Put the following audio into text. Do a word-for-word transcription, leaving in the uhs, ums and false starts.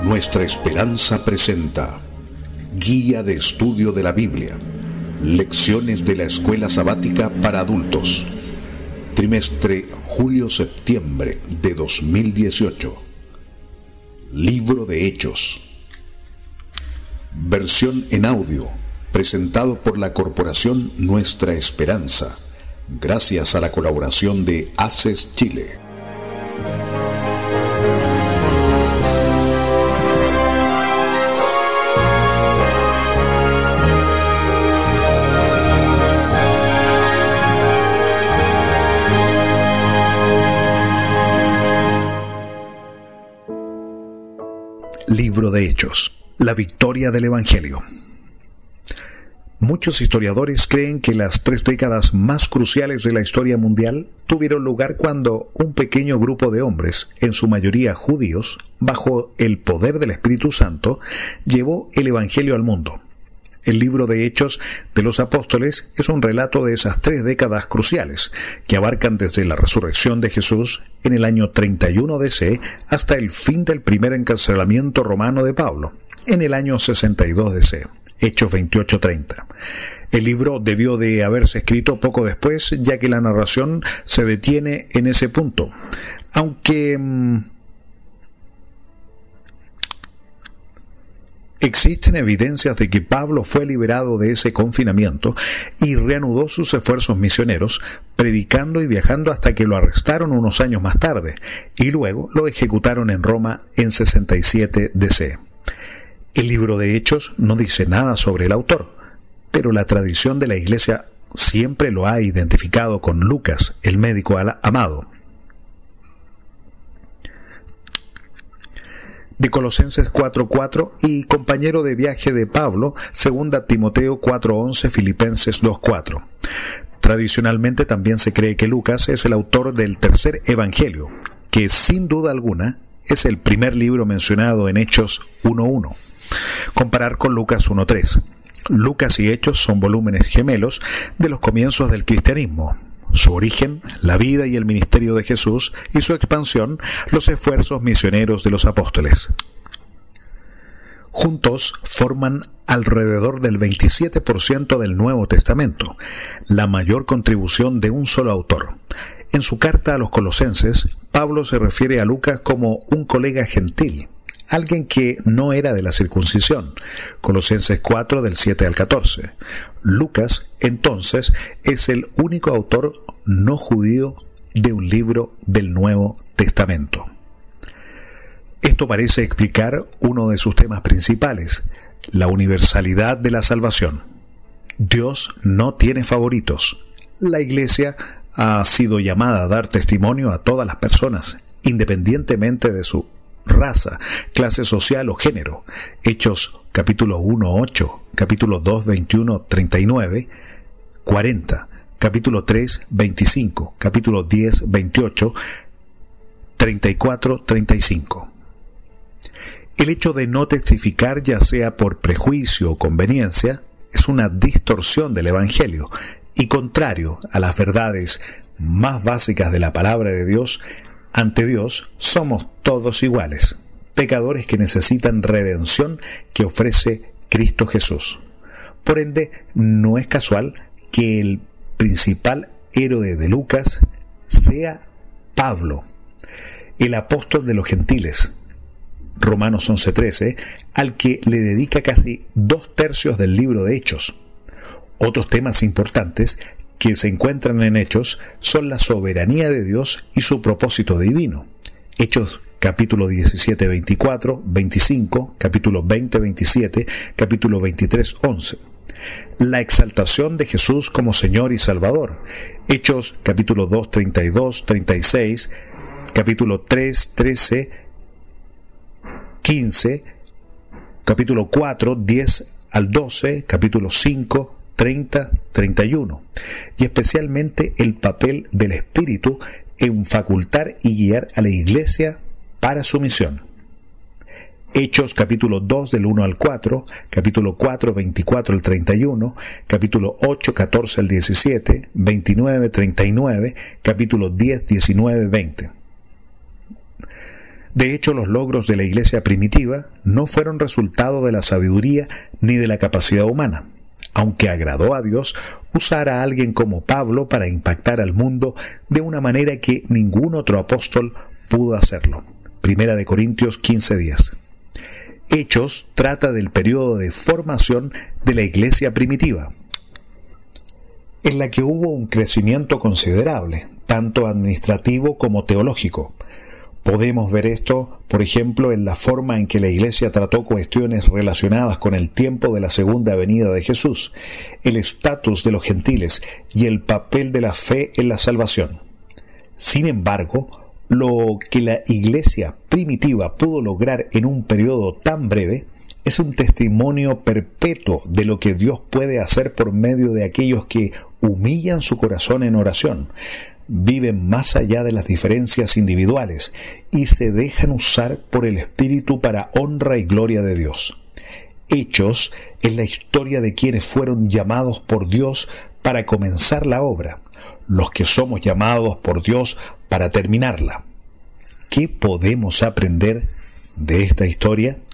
Nuestra Esperanza presenta Guía de Estudio de la Biblia. Lecciones de la Escuela Sabática para Adultos. Trimestre julio-septiembre de dos mil dieciocho. Libro de Hechos. Versión en audio, presentado por la Corporación Nuestra Esperanza, gracias a la colaboración de A C E S Chile. Libro de Hechos. La victoria del Evangelio. Muchos historiadores creen que las tres décadas más cruciales de la historia mundial tuvieron lugar cuando un pequeño grupo de hombres, en su mayoría judíos, bajo el poder del Espíritu Santo, llevó el Evangelio al mundo. El libro de Hechos de los Apóstoles es un relato de esas tres décadas cruciales, que abarcan desde la resurrección de Jesús en el año treinta y uno D C hasta el fin del primer encarcelamiento romano de Pablo, en el año sesenta y dos D C, Hechos veintiocho treinta. El libro debió de haberse escrito poco después, ya que la narración se detiene en ese punto, aunque Mmm, existen evidencias de que Pablo fue liberado de ese confinamiento y reanudó sus esfuerzos misioneros, predicando y viajando hasta que lo arrestaron unos años más tarde, y luego lo ejecutaron en Roma en sesenta y siete D C. El libro de Hechos no dice nada sobre el autor, pero la tradición de la Iglesia siempre lo ha identificado con Lucas, el médico amado. De Colosenses cuatro cuatro y compañero de viaje de Pablo, segunda Timoteo cuatro once, Filipenses dos cuatro. Tradicionalmente también se cree que Lucas es el autor del tercer evangelio, que sin duda alguna es el primer libro mencionado en Hechos uno uno. Comparar con Lucas uno tres. Lucas y Hechos son volúmenes gemelos de los comienzos del cristianismo. Su origen, la vida y el ministerio de Jesús, y su expansión, los esfuerzos misioneros de los apóstoles. Juntos forman alrededor del veintisiete por ciento del Nuevo Testamento, la mayor contribución de un solo autor. En su carta a los Colosenses, Pablo se refiere a Lucas como un colega gentil, alguien que no era de la circuncisión. Colosenses cuatro, del siete al catorce. Lucas, entonces, es el único autor no judío de un libro del Nuevo Testamento. Esto parece explicar uno de sus temas principales, la universalidad de la salvación. Dios no tiene favoritos. La Iglesia ha sido llamada a dar testimonio a todas las personas, independientemente de su raza, clase social o género. Hechos capítulo uno ocho, capítulo dos veintiuno treinta y nueve, cuarenta, capítulo tres veinticinco, capítulo diez veintiocho, treinta y cuatro treinta y cinco. El hecho de no testificar, ya sea por prejuicio o conveniencia, es una distorsión del Evangelio y contrario a las verdades más básicas de la palabra de Dios. Ante Dios somos todos iguales, pecadores que necesitan redención que ofrece Cristo Jesús. Por ende, no es casual que el principal héroe de Lucas sea Pablo, el apóstol de los gentiles, Romanos once trece, al que le dedica casi dos tercios del libro de Hechos. Otros temas importantes que se encuentran en Hechos son la soberanía de Dios y su propósito divino. Hechos capítulo diecisiete veinticuatro, veinticinco, capítulo veinte veintisiete, capítulo veintitrés once. La exaltación de Jesús como Señor y Salvador. Hechos capítulo dos treinta y dos treinta y seis, capítulo tres trece, quince, capítulo cuatro diez al doce, capítulo cinco treinta, treinta y uno, y especialmente el papel del Espíritu en facultar y guiar a la Iglesia para su misión. Hechos capítulo dos del uno al cuatro, capítulo cuatro veinticuatro al treinta y uno, capítulo ocho catorce al diecisiete, veintinueve treinta y nueve, capítulo diez diecinueve veinte. De hecho, los logros de la iglesia primitiva no fueron resultado de la sabiduría ni de la capacidad humana, aunque agradó a Dios usar a alguien como Pablo para impactar al mundo de una manera que ningún otro apóstol pudo hacerlo. Primera de Corintios quince diez. Hechos trata del periodo de formación de la iglesia primitiva, en la que hubo un crecimiento considerable, tanto administrativo como teológico. Podemos ver esto, por ejemplo, en la forma en que la Iglesia trató cuestiones relacionadas con el tiempo de la segunda venida de Jesús, el estatus de los gentiles y el papel de la fe en la salvación. Sin embargo, lo que la Iglesia primitiva pudo lograr en un periodo tan breve es un testimonio perpetuo de lo que Dios puede hacer por medio de aquellos que humillan su corazón en oración, viven más allá de las diferencias individuales y se dejan usar por el Espíritu para honra y gloria de Dios. Hechos es la historia de quienes fueron llamados por Dios para comenzar la obra, los que somos llamados por Dios para terminarla. ¿Qué podemos aprender de esta historia?